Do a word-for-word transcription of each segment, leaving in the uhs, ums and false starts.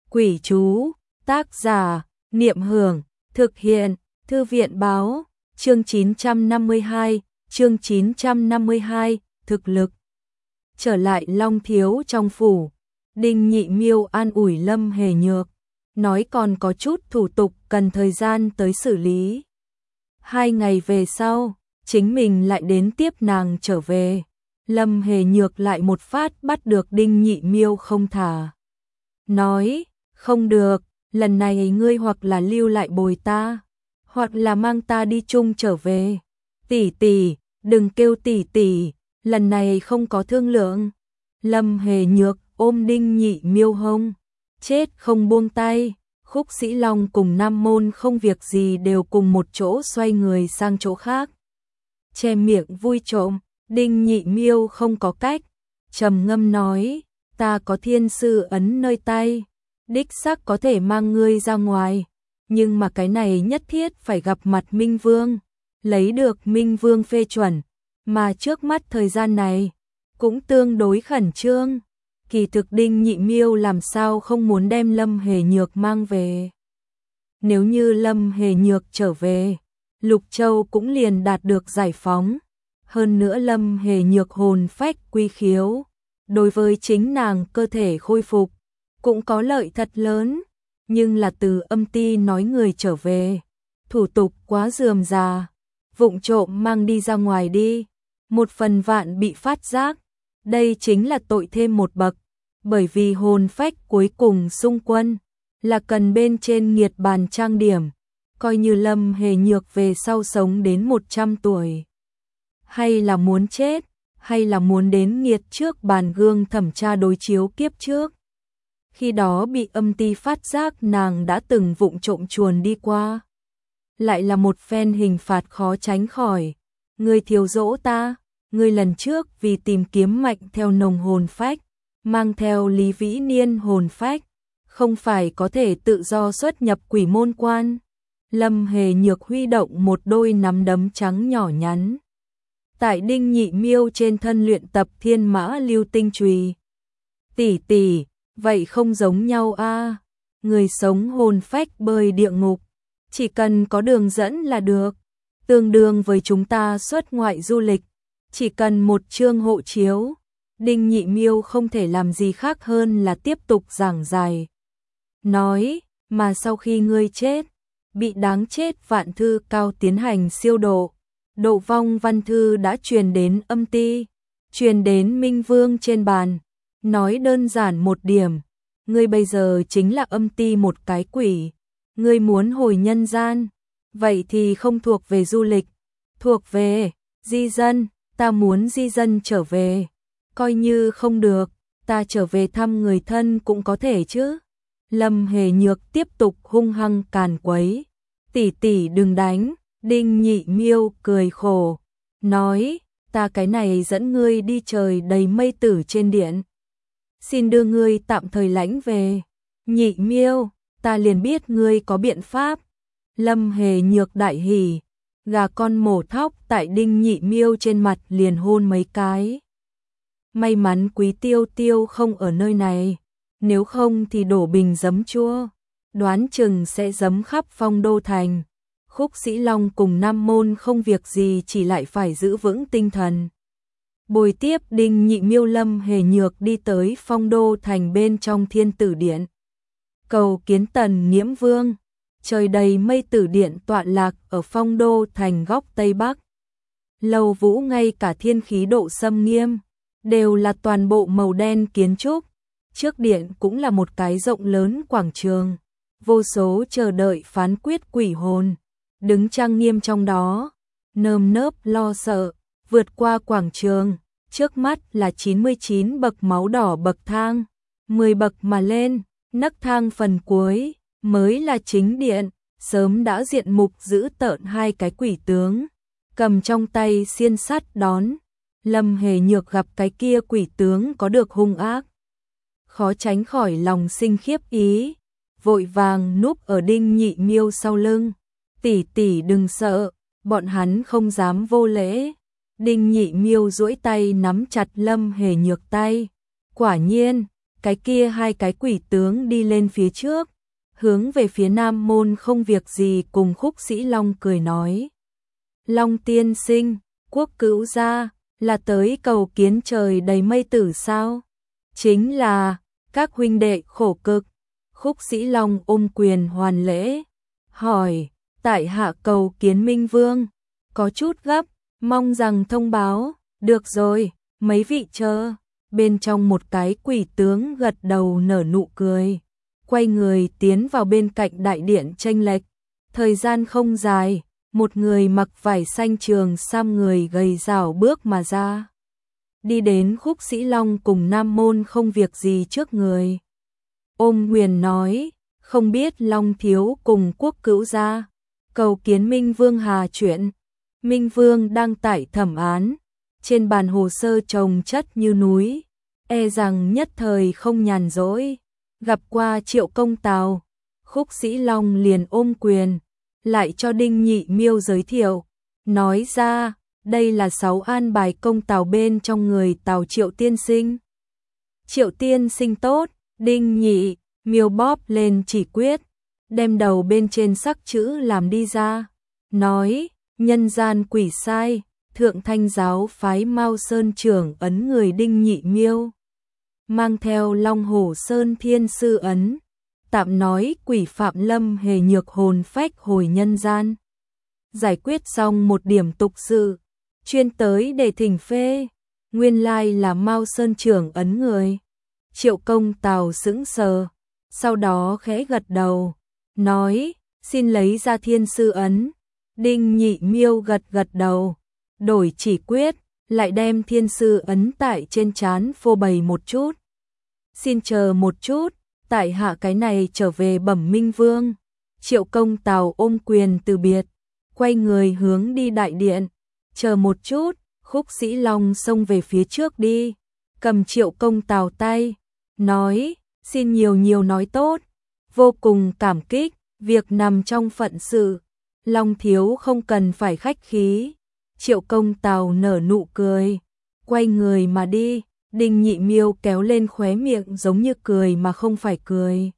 Quỷ chú, tác giả, Niệm Hưởng, thực hiện, Thư viện báo, chương chín trăm năm mươi hai, chương chín trăm năm mươi hai, thực lực. Trở lại Long Thiếu trong phủ, Đinh Nhị Miêu an ủi Lâm Hề Nhược, nói còn có chút thủ tục cần thời gian tới xử lý. Hai ngày về sau, chính mình lại đến tiếp nàng trở về. Lâm Hề Nhược lại một phát bắt được Đinh Nhị Miêu không thả. Nói, không được, lần này ngươi hoặc là lưu lại bồi ta, hoặc là mang ta đi chung trở về. Tỷ tỷ, đừng kêu tỷ tỷ, lần này không có thương lượng. Lâm Hề Nhược ôm Đinh Nhị Miêu hông, chết không buông tay. Khúc Sĩ Long cùng Nam Môn không việc gì đều cùng một chỗ xoay người sang chỗ khác. Che miệng vui trộm, Đinh Nhị Miêu không có cách, trầm ngâm nói, ta có thiên sư ấn nơi tay, đích xác có thể mang ngươi ra ngoài, nhưng mà cái này nhất thiết phải gặp mặt Minh Vương, lấy được Minh Vương phê chuẩn, mà trước mắt thời gian này cũng tương đối khẩn trương. Kỳ thực Đinh Nhị Miêu làm sao không muốn đem Lâm Hề Nhược mang về. Nếu như Lâm Hề Nhược trở về, Lục Châu cũng liền đạt được giải phóng. Hơn nữa Lâm Hề Nhược hồn phách quy khiếu, đối với chính nàng cơ thể khôi phục, cũng có lợi thật lớn. Nhưng là từ âm ty nói người trở về, thủ tục quá rườm rà, vụng trộm mang đi ra ngoài đi, một phần vạn bị phát giác. Đây chính là tội thêm một bậc, bởi vì hồn phách cuối cùng xung quân, là cần bên trên nghiệt bàn trang điểm, coi như Lâm Hề Nhược về sau sống đến một trăm tuổi. Hay là muốn chết, hay là muốn đến nghiệt trước bàn gương thẩm tra đối chiếu kiếp trước. Khi đó bị âm ty phát giác nàng đã từng vụng trộm chuồn đi qua. Lại là một phen hình phạt khó tránh khỏi. Ngươi thiếu dỗ ta, ngươi lần trước vì tìm kiếm mạnh theo nồng hồn phách, mang theo Lý Vĩ Niên hồn phách, không phải có thể tự do xuất nhập quỷ môn quan. Lâm Hề Nhược huy động một đôi nắm đấm trắng nhỏ nhắn, tại Đinh Nhị Miêu trên thân luyện tập Thiên Mã Lưu Tinh Chùy. Tỷ tỷ, vậy không giống nhau a. Người sống hồn phách bơi địa ngục, chỉ cần có đường dẫn là được, tương đương với chúng ta xuất ngoại du lịch, chỉ cần một chương hộ chiếu. Đinh Nhị Miêu không thể làm gì khác hơn là tiếp tục giảng giải. Nói, mà sau khi ngươi chết, bị đáng chết vạn thư cao tiến hành siêu độ, độ vong văn thư đã truyền đến âm ty, truyền đến Minh Vương trên bàn. Nói đơn giản một điểm, ngươi bây giờ chính là âm ty một cái quỷ, ngươi muốn hồi nhân gian, vậy thì không thuộc về du lịch, thuộc về di dân. Ta muốn di dân trở về, coi như không được, ta trở về thăm người thân cũng có thể chứ. Lâm Hề Nhược tiếp tục hung hăng càn quấy, tỷ tỷ đừng đánh. Đinh Nhị Miêu cười khổ, nói, ta cái này dẫn ngươi đi trời đầy mây tử trên điện, xin đưa ngươi tạm thời lãnh về. Nhị Miêu, ta liền biết ngươi có biện pháp. Lâm Hề Nhược đại hỉ, gà con mổ thóc tại Đinh Nhị Miêu trên mặt liền hôn mấy cái. May mắn Quý Tiêu Tiêu không ở nơi này, nếu không thì đổ bình giấm chua, đoán chừng sẽ giấm khắp Phong Đô thành. Khúc Sĩ Long cùng Nam Môn không việc gì chỉ lại phải giữ vững tinh thần. Bồi tiếp Đinh Nhị Miêu Lâm Hề Nhược đi tới Phong Đô thành bên trong Thiên Tử Điện, cầu kiến Tần Nghiễm Vương. Trời đầy mây tử điện tọa lạc ở Phong Đô thành góc Tây Bắc. Lầu vũ ngay cả thiên khí độ xâm nghiêm, đều là toàn bộ màu đen kiến trúc. Trước điện cũng là một cái rộng lớn quảng trường, vô số chờ đợi phán quyết quỷ hồn, đứng trang nghiêm trong đó, nơm nớp lo sợ, vượt qua quảng trường. Trước mắt là chín mươi chín bậc máu đỏ bậc thang, mười bậc mà lên, nấc thang phần cuối mới là chính điện, sớm đã diện mục giữ tợn hai cái quỷ tướng, cầm trong tay xiên sắt đón. Lâm Hề Nhược gặp cái kia quỷ tướng có được hung ác, khó tránh khỏi lòng sinh khiếp ý, vội vàng núp ở Đinh Nhị Miêu sau lưng. Tỷ tỷ đừng sợ, bọn hắn không dám vô lễ. Đinh Nhị Miêu duỗi tay nắm chặt Lâm Hề Nhược tay. Quả nhiên, cái kia hai cái quỷ tướng đi lên phía trước, hướng về phía Nam Môn Không Việc Gì cùng Khúc Sĩ Long cười nói. Long tiên sinh, Quốc Cữu gia, là tới cầu kiến trời đầy mây tử sao? Chính là, các huynh đệ khổ cực. Khúc Sĩ Long ôm quyền hoàn lễ, hỏi, tại hạ cầu kiến Minh Vương, có chút gấp, mong rằng thông báo, được rồi, mấy vị chờ. Bên trong một cái quỷ tướng gật đầu nở nụ cười, quay người tiến vào bên cạnh đại điện chênh lệch. Thời gian không dài, một người mặc vải xanh trường sam người gầy rảo bước mà ra. Đi đến Khúc Sĩ Long cùng Nam Môn Không Việc Gì trước người. Ôm quyền nói, không biết Long thiếu cùng Quốc Cữu gia cầu kiến Minh Vương hà chuyện. Minh Vương đang tại thẩm án, trên bàn hồ sơ chồng chất như núi, e rằng nhất thời không nhàn rỗi. Gặp qua Triệu công tào, Khúc Sĩ Long liền ôm quyền, lại cho Đinh Nhị Miêu giới thiệu, nói ra, đây là sáu an bài công tào bên trong người Tào Triệu tiên sinh. Triệu tiên sinh tốt. Đinh Nhị Miêu bóp lên chỉ quyết, đem đầu bên trên sắc chữ làm đi ra, nói, nhân gian quỷ sai, Thượng Thanh giáo phái Mao Sơn trưởng ấn người Đinh Nhị Miêu, mang theo Long Hổ Sơn thiên sư ấn, tạm nói quỷ phạm Lâm Hề Nhược hồn phách hồi nhân gian. Giải quyết xong một điểm tục sự, chuyên tới để thỉnh phê, nguyên lai là Mao Sơn trưởng ấn người. Triệu công tào sững sờ, sau đó khẽ gật đầu, nói, xin lấy ra thiên sư ấn. Đinh Nhị Miêu gật gật đầu, đổi chỉ quyết, lại đem thiên sư ấn tại trên trán phô bày một chút. Xin chờ một chút, tại hạ cái này trở về bẩm Minh Vương. Triệu công tào ôm quyền từ biệt, quay người hướng đi đại điện. Chờ một chút, Khúc Sĩ Long xông về phía trước đi, cầm Triệu công tào tay, nói, xin nhiều nhiều nói tốt, vô cùng cảm kích, việc nằm trong phận sự, Long thiếu không cần phải khách khí. Triệu công tào nở nụ cười, quay người mà đi. Đinh Nhị Miêu kéo lên khóe miệng giống như cười mà không phải cười.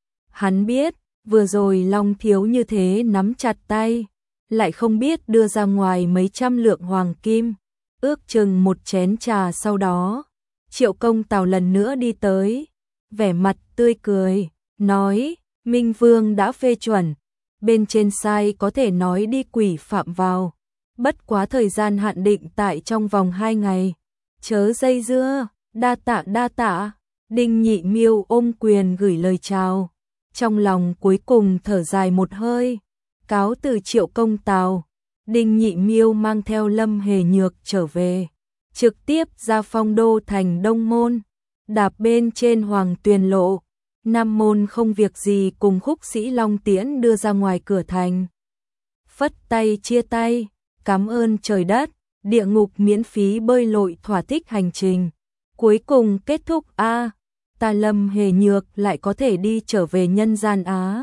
Hắn biết, vừa rồi Long thiếu như thế nắm chặt tay, lại không biết đưa ra ngoài mấy trăm lượng hoàng kim, ước chừng một chén trà sau đó. Triệu công tào lần nữa đi tới, vẻ mặt tươi cười, nói, Minh Vương đã phê chuẩn, bên trên sai có thể nói đi quỷ phạm vào, bất quá thời gian hạn định tại trong vòng hai ngày, chớ dây dưa, đa tạ đa tạ. Đinh Nhị Miêu ôm quyền gửi lời chào, trong lòng cuối cùng thở dài một hơi, cáo từ Triệu công tào. Đinh Nhị Miêu mang theo Lâm Hề Nhược trở về, trực tiếp ra Phong Đô thành Đông Môn, đạp bên trên Hoàng Tuyền lộ. Nam Môn Không Việc Gì cùng Khúc Sĩ Long tiễn đưa ra ngoài cửa thành, phất tay chia tay, cảm ơn trời đất, địa ngục miễn phí bơi lội thỏa thích hành trình, cuối cùng kết thúc a, à, ta Lâm Hề Nhược lại có thể đi trở về nhân gian á.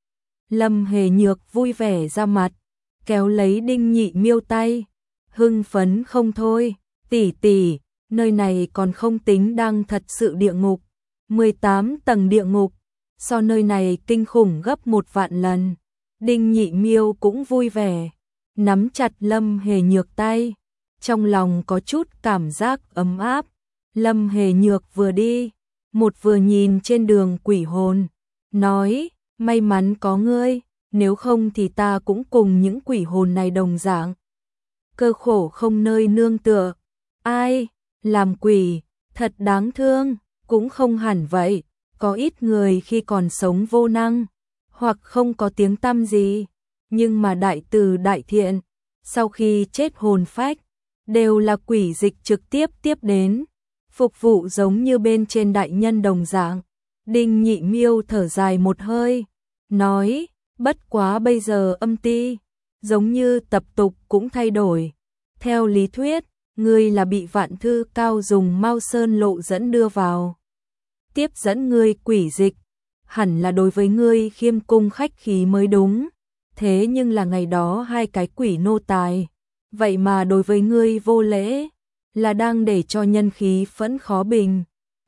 Lâm Hề Nhược vui vẻ ra mặt, kéo lấy Đinh Nhị Miêu tay, hưng phấn không thôi, tỷ tỷ, nơi này còn không tính đang thật sự địa ngục, mười tám tầng địa ngục, so nơi này kinh khủng gấp một vạn lần. Đinh Nhị Miêu cũng vui vẻ, nắm chặt Lâm Hề Nhược tay, trong lòng có chút cảm giác ấm áp. Lâm Hề Nhược vừa đi, một vừa nhìn trên đường quỷ hồn, nói, may mắn có ngươi, nếu không thì ta cũng cùng những quỷ hồn này đồng dạng, cơ khổ không nơi nương tựa. Ai, làm quỷ, thật đáng thương, cũng không hẳn vậy, có ít người khi còn sống vô năng, hoặc không có tiếng tăm gì, nhưng mà đại từ đại thiện, sau khi chết hồn phách, đều là quỷ dịch trực tiếp tiếp đến, phục vụ giống như bên trên đại nhân đồng dạng. Đinh Nhị Miêu thở dài một hơi, nói, bất quá bây giờ âm ti, giống như tập tục cũng thay đổi. Theo lý thuyết, ngươi là bị Vạn Thư Cao dùng Mao Sơn lộ dẫn đưa vào, tiếp dẫn ngươi quỷ dịch, hẳn là đối với ngươi khiêm cung khách khí mới đúng. Thế nhưng là ngày đó hai cái quỷ nô tài, vậy mà đối với ngươi vô lễ, là đang để cho nhân khí phẫn khó bình.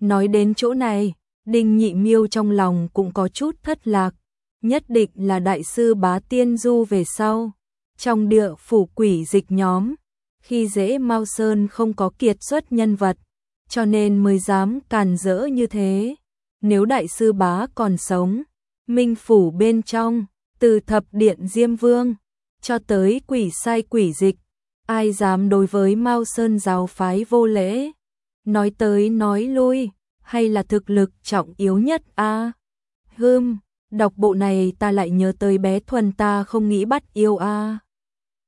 Nói đến chỗ này, Đinh Nhị Miêu trong lòng cũng có chút thất lạc, nhất định là đại sư Bá Tiên Du về sau. Trong địa phủ quỷ dịch nhóm, khi dễ Mao Sơn không có kiệt xuất nhân vật, cho nên mới dám càn rỡ như thế. Nếu đại sư Bá còn sống, Minh phủ bên trong, từ thập điện Diêm Vương, cho tới quỷ sai quỷ dịch, ai dám đối với Mao Sơn giáo phái vô lễ. Nói tới nói lui, hay là thực lực trọng yếu nhất a à? Hừm, đọc bộ này ta lại nhớ tới bé Thuần ta không nghĩ bắt yêu a à.